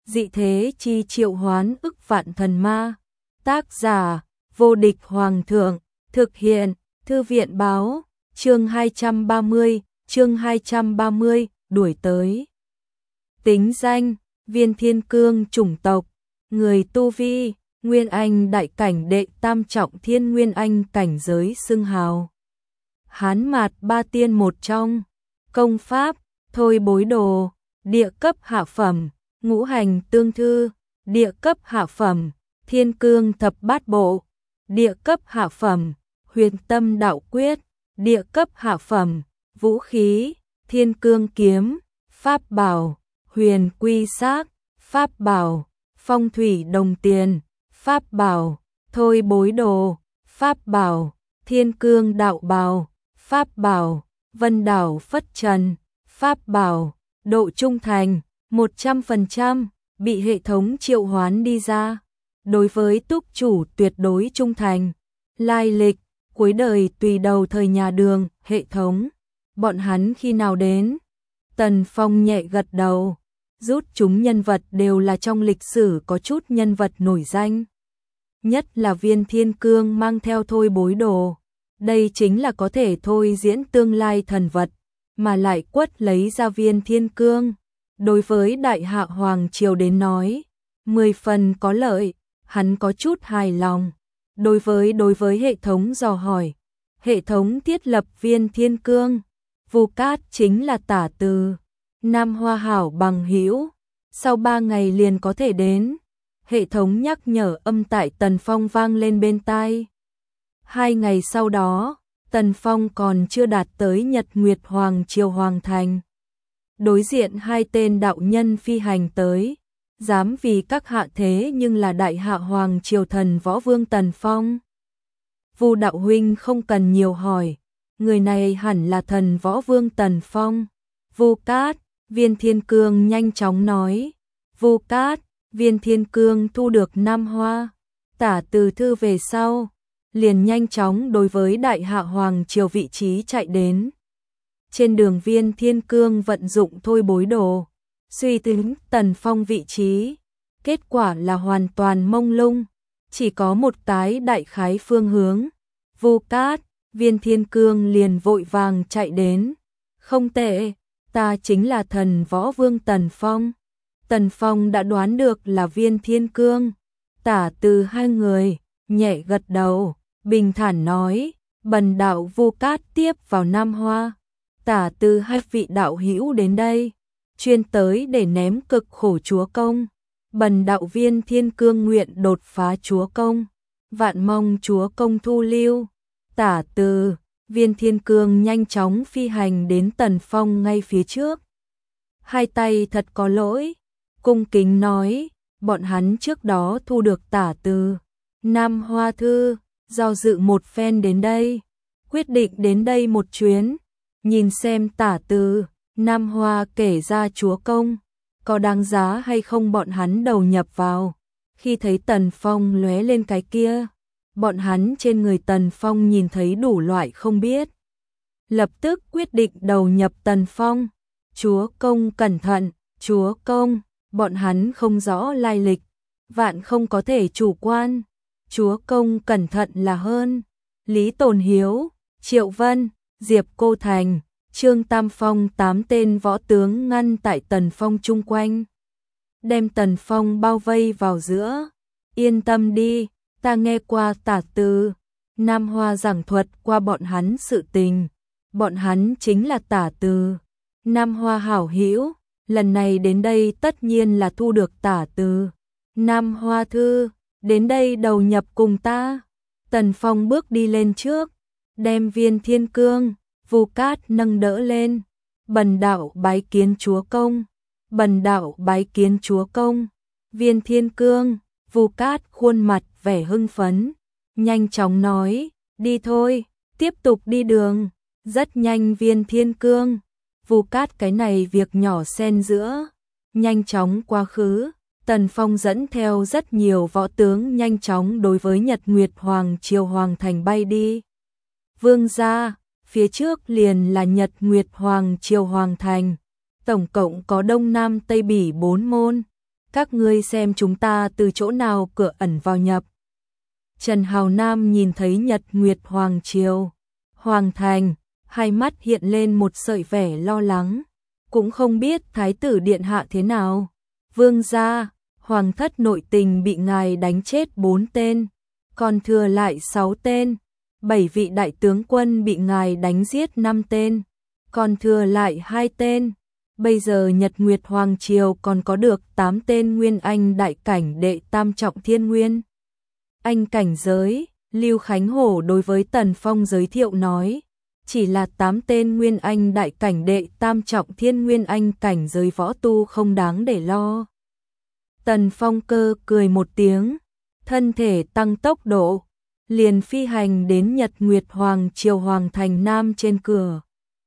dị thế chi triệu hoán ức vạn thần ma. Tác giả, vô địch hoàng thượng, thực hiện, thư viện báo, chương 230, đuổi tới. Tính danh, Viên Thiên Cương chủng tộc, người tu vi, Nguyên Anh đại cảnh đệ tam trọng thiên Nguyên Anh cảnh giới xưng hào. Hán mạt ba tiên một trong, công pháp, thôi bối đồ, địa cấp hạ phẩm, ngũ hành tương thư, địa cấp hạ phẩm, thiên cương thập bát bộ, địa cấp hạ phẩm, huyền tâm đạo quyết, địa cấp hạ phẩm, vũ khí, thiên cương kiếm, pháp bảo, huyền quy xác, pháp bảo, phong thủy đồng tiền, pháp bảo, thôi bối đồ, pháp bảo, thiên cương đạo bào, pháp bảo, vân đảo phất trần, pháp bảo, độ trung thành, 100%, bị hệ thống triệu hoán đi ra. Đối với túc chủ tuyệt đối trung thành, lai lịch, cuối đời tùy đầu thời nhà Đường, hệ thống. Bọn hắn khi nào đến? Tần Phong nhẹ gật đầu, rút chúng nhân vật đều là trong lịch sử có chút nhân vật nổi danh. Nhất là Viên Thiên Cương mang theo thôi bối đồ. Đây chính là có thể thôi diễn tương lai thần vật, mà lại quất lấy ra Viên Thiên Cương. Đối với Đại Hạ Hoàng Triều đến nói, 10 phần có lợi, hắn có chút hài lòng. Đối với hệ thống dò hỏi, hệ thống thiết lập Viên Thiên Cương, Vu Cát chính là tả từ, Nam Hoa hảo bằng hữu, sau 3 ngày liền có thể đến. Hệ thống nhắc nhở âm tại Tần Phong vang lên bên tai. 2 ngày sau đó, Tần Phong còn chưa đạt tới Nhật Nguyệt Hoàng Triều Hoàng Thành. Đối diện 2 tên đạo nhân phi hành tới, dám vì các hạ thế nhưng là Đại Hạ Hoàng Triều thần võ vương Tần Phong. Vu đạo huynh không cần nhiều hỏi, người này hẳn là thần võ vương Tần Phong. Vu Cát, Viên Thiên Cương nhanh chóng nói. Vu Cát, Viên Thiên Cương thu được Nam Hoa tả từ thư về sau, liền nhanh chóng đối với Đại Hạ Hoàng Triều vị trí chạy đến. Trên đường Viên Thiên Cương vận dụng thôi bối đồ, suy tính Tần Phong vị trí, kết quả là hoàn toàn mông lung, chỉ có một cái đại khái phương hướng. Vu Cát, Viên Thiên Cương liền vội vàng chạy đến. Không tệ, ta chính là thần võ vương Tần Phong. Tần Phong đã đoán được là Viên Thiên Cương. Tả từ 2 người, nhẹ gật đầu, bình thản nói, bần đạo Vu Cát tiếp vào Nam Hoa. Tả từ 2 vị đạo hữu đến đây, chuyên tới để ném cực khổ chúa công. Bần đạo Viên Thiên Cương nguyện đột phá chúa công, vạn mong chúa công thu lưu. Tả từ, Viên Thiên Cương nhanh chóng phi hành đến Tần Phong ngay phía trước. 2 tay thật có lỗi, cung kính nói, bọn hắn trước đó thu được tả từ Nam Hoa thư, do dự một phen đến đây, quyết định đến đây một chuyến, nhìn xem tả từ Nam Hoa kể ra chúa công, có đáng giá hay không bọn hắn đầu nhập vào. Khi thấy Tần Phong lóe lên cái kia, bọn hắn trên người Tần Phong nhìn thấy đủ loại không biết. Lập tức quyết định đầu nhập Tần Phong. Chúa công cẩn thận, chúa công, bọn hắn không rõ lai lịch, vạn không có thể chủ quan. Chúa công cẩn thận là hơn. Lý Tồn Hiếu, Triệu Vân, Diệp Cô Thành, Trương Tam Phong 8 tên võ tướng ngăn tại Tần Phong chung quanh, đem Tần Phong bao vây vào giữa. Yên tâm đi, ta nghe qua tả từ Nam Hoa giảng thuật qua bọn hắn sự tình. Bọn hắn chính là tả từ Nam Hoa hảo hữu, lần này đến đây tất nhiên là thu được tả từ Nam Hoa thư, đến đây đầu nhập cùng ta. Tần Phong bước đi lên trước, đem Viên Thiên Cương, Vu Cát nâng đỡ lên. Bần đạo bái kiến chúa công, bần đạo bái kiến chúa công. Viên Thiên Cương, Vu Cát khuôn mặt vẻ hưng phấn, nhanh chóng nói, đi thôi, tiếp tục đi đường. Rất nhanh Viên Thiên Cương, Vu Cát cái này việc nhỏ xen giữa, nhanh chóng quá khứ. Tần Phong dẫn theo rất nhiều võ tướng nhanh chóng đối với Nhật Nguyệt Hoàng Triều Hoàng Thành bay đi. Vương gia, phía trước liền là Nhật Nguyệt Hoàng Triều Hoàng Thành, tổng cộng có Đông Nam Tây Bỉ 4 môn. các ngươi xem chúng ta từ chỗ nào cửa ẩn vào nhập. Trần Hào Nam nhìn thấy Nhật Nguyệt Hoàng Triều, Hoàng Thành, hai mắt hiện lên một sợi vẻ lo lắng, cũng không biết Thái tử Điện Hạ thế nào. Vương gia, Hoàng thất nội tình bị ngài đánh chết 4 tên, còn thừa lại 6 tên, 7 vị đại tướng quân bị ngài đánh giết 5 tên, còn thừa lại 2 tên. Bây giờ Nhật Nguyệt Hoàng Triều còn có được 8 tên Nguyên Anh đại cảnh đệ tam trọng thiên Nguyên Anh cảnh giới. Lưu Khánh Hổ đối với Tần Phong giới thiệu nói, chỉ là 8 tên Nguyên Anh đại cảnh đệ tam trọng thiên Nguyên Anh cảnh giới võ tu không đáng để lo. Tần Phong cơ cười một tiếng, thân thể tăng tốc độ, liền phi hành đến Nhật Nguyệt Hoàng Triều Hoàng Thành Nam trên cửa.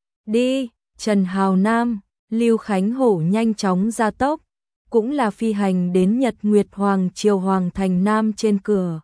Đi, Trần Hào Nam, Lưu Khánh Hổ nhanh chóng ra tốc, cũng là phi hành đến Nhật Nguyệt Hoàng Triều Hoàng Thành Nam trên cửa.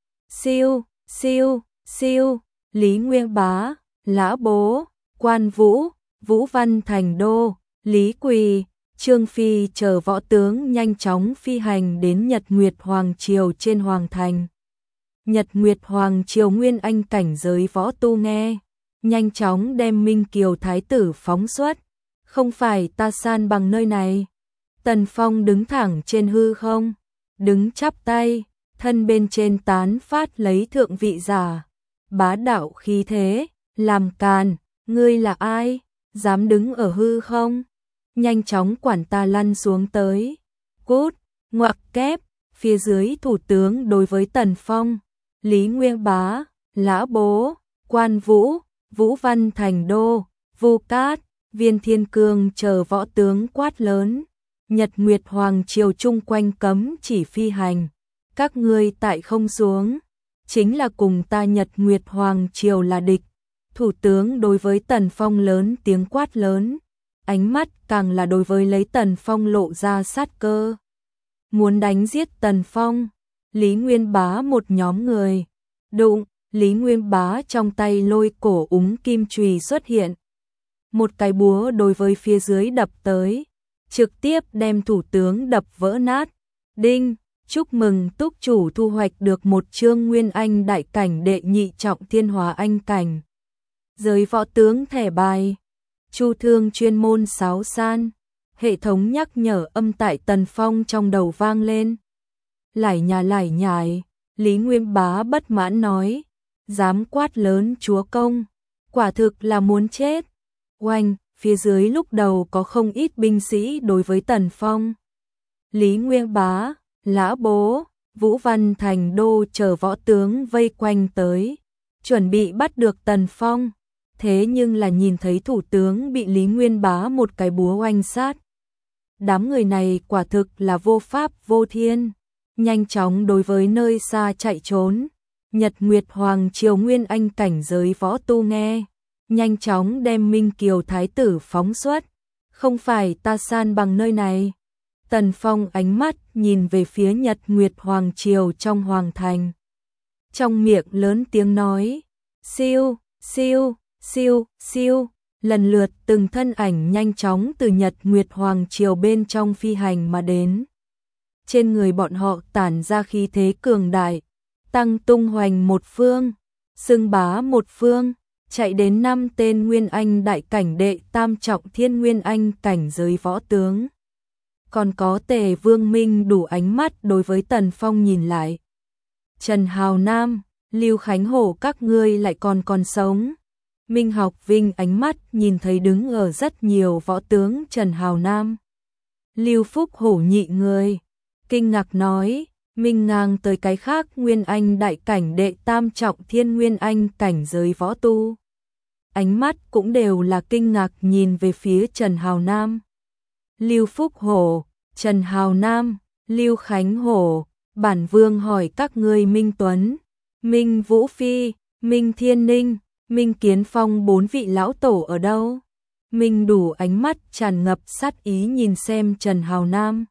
Siêu, siêu, siêu, Lý Nguyên Bá, Lã Bố, Quan Vũ, Vũ Văn Thành Đô, Lý Quỳ, Trương Phi chờ võ tướng nhanh chóng phi hành đến Nhật Nguyệt Hoàng Triều trên Hoàng Thành. Nhật Nguyệt Hoàng Triều Nguyên Anh cảnh giới võ tu nghe, nhanh chóng đem Minh Kiều Thái tử phóng xuất. Không phải ta san bằng nơi này. Tần Phong đứng thẳng trên hư không, đứng chắp tay, thân bên trên tán phát lấy thượng vị giả, bá đạo khí thế, làm càn, ngươi là ai, dám đứng ở hư không? Nhanh chóng quản ta lăn xuống tới. Cút, ngoặc kép, phía dưới thủ tướng đối với Tần Phong, Lý Nguyên Bá, Lã Bố, Quan Vũ, Vũ Văn Thành Đô, Vu Cát, Viên Thiên Cương chờ võ tướng quát lớn. Nhật Nguyệt Hoàng Triều chung quanh cấm chỉ phi hành. Các ngươi tại không xuống, chính là cùng ta Nhật Nguyệt Hoàng Triều là địch. Thủ tướng đối với Tần Phong lớn tiếng quát lớn, ánh mắt càng là đối với lấy Tần Phong lộ ra sát cơ. Muốn đánh giết Tần Phong, Lý Nguyên Bá một nhóm người. Đụng, Lý Nguyên Bá trong tay lôi cổ úng kim chùy xuất hiện. Một cái búa đối với phía dưới đập tới, trực tiếp đem thủ tướng đập vỡ nát. Đinh, chúc mừng túc chủ thu hoạch được một chương Nguyên Anh đại cảnh đệ nhị trọng thiên hóa anh cảnh. Giới võ tướng thẻ bài. Chu thương chuyên môn sáo san. Hệ thống nhắc nhở âm tại Tần Phong trong đầu vang lên. Lải nhải, Lý Nguyên Bá bất mãn nói, dám quát lớn chúa công, quả thực là muốn chết. Oanh, phía dưới lúc đầu có không ít binh sĩ đối với Tần Phong. Lý Nguyên Bá, Lã Bố, Vũ Văn Thành Đô chờ võ tướng vây quanh tới, chuẩn bị bắt được Tần Phong. Thế nhưng là nhìn thấy thủ tướng bị Lý Nguyên Bá một cái búa oanh sát. Đám người này quả thực là vô pháp vô thiên, nhanh chóng đối với nơi xa chạy trốn. Nhật Nguyệt Hoàng Triều Nguyên Anh cảnh giới võ tu nghe, nhanh chóng đem Minh Kiều Thái tử phóng xuất. Không phải ta san bằng nơi này. Tần Phong ánh mắt nhìn về phía Nhật Nguyệt Hoàng Triều trong Hoàng Thành. Trong miệng lớn tiếng nói, siêu, siêu, siêu, siêu, lần lượt từng thân ảnh nhanh chóng từ Nhật Nguyệt Hoàng Triều bên trong phi hành mà đến. Trên người bọn họ tản ra khí thế cường đại, tăng tung hoành một phương, xưng bá một phương, chạy đến 5 tên Nguyên Anh đại cảnh đệ tam trọng thiên Nguyên Anh cảnh giới võ tướng. Còn có Tề Vương Minh đủ ánh mắt đối với Tần Phong nhìn lại. Trần Hào Nam, Lưu Khánh Hổ các ngươi lại còn sống. Minh Học Vinh ánh mắt nhìn thấy đứng ở rất nhiều võ tướng Trần Hào Nam. Lưu Phúc Hổ nhị người, kinh ngạc nói, Minh ngang tới cái khác Nguyên Anh đại cảnh đệ tam trọng thiên Nguyên Anh cảnh giới võ tu. Ánh mắt cũng đều là kinh ngạc nhìn về phía Trần Hào Nam. Lưu Phúc Hổ, Trần Hào Nam, Lưu Khánh Hổ, bản vương hỏi các ngươi Minh Tuấn, Minh Vũ Phi, Minh Thiên Ninh, Minh Kiến Phong 4 vị lão tổ ở đâu? Minh đủ ánh mắt tràn ngập sát ý nhìn xem Trần Hào Nam.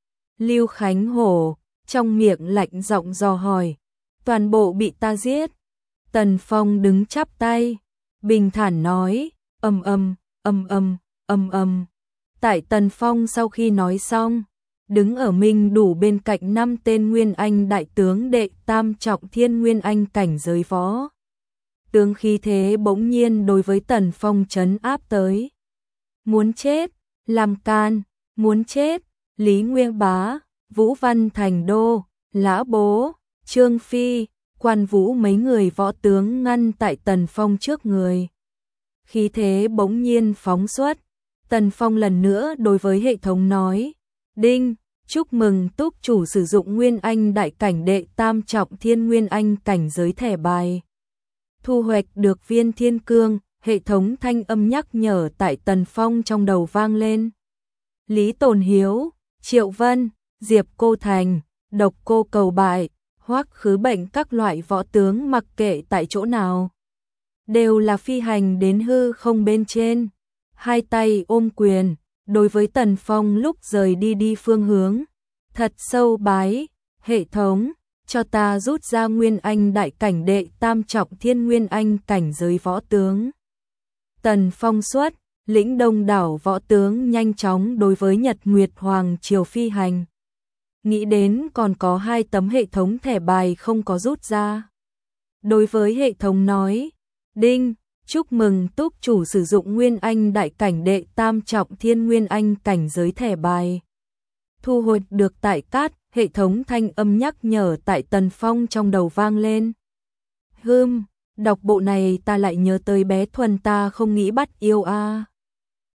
Lưu Khánh Hổ, trong miệng lạnh giọng dò hỏi, toàn bộ bị ta giết. Tần Phong đứng chắp tay, bình thản nói, âm. Tại Tần Phong sau khi nói xong, đứng ở minh đủ bên cạnh 5 tên Nguyên Anh đại tướng đệ tam trọng thiên Nguyên Anh cảnh giới võ. Tướng khí thế bỗng nhiên đối với Tần Phong trấn áp tới. Muốn chết, làm can, muốn chết, Lý Nguyên Bá, Vũ Văn Thành Đô, Lã Bố, Trương Phi, Quan Vũ mấy người võ tướng ngăn tại Tần Phong trước người. Khí thế bỗng nhiên phóng xuất, Tần Phong lần nữa đối với hệ thống nói, đinh, chúc mừng túc chủ sử dụng Nguyên Anh đại cảnh đệ tam trọng thiên Nguyên Anh cảnh giới thẻ bài. Thu hoạch được viên thiên cương, hệ thống thanh âm nhắc nhở tại Tần Phong trong đầu vang lên. Lý Tồn Hiếu, Triệu Vân, Diệp Cô Thành, Độc Cô Cầu Bại, Hoắc Khứ Bệnh các loại võ tướng mặc kệ tại chỗ nào. Đều là phi hành đến hư không bên trên. Hai tay ôm quyền, đối với Tần Phong lúc rời đi phương hướng. Thật sâu bái, hệ thống, cho ta rút ra Nguyên Anh đại cảnh đệ tam trọng thiên Nguyên Anh cảnh giới võ tướng. Tần Phong xuất, lĩnh đông đảo võ tướng nhanh chóng đối với Nhật Nguyệt Hoàng Triều phi hành. Nghĩ đến còn có 2 tấm hệ thống thẻ bài không có rút ra. Đối với hệ thống nói, đinh, chúc mừng túc chủ sử dụng Nguyên Anh đại cảnh đệ tam trọng thiên Nguyên Anh cảnh giới thẻ bài. Thu hồi được tại cát, hệ thống thanh âm nhắc nhở tại Tần Phong trong đầu vang lên. Đọc bộ này ta lại nhớ tới bé Thuần ta không nghĩ bắt yêu a.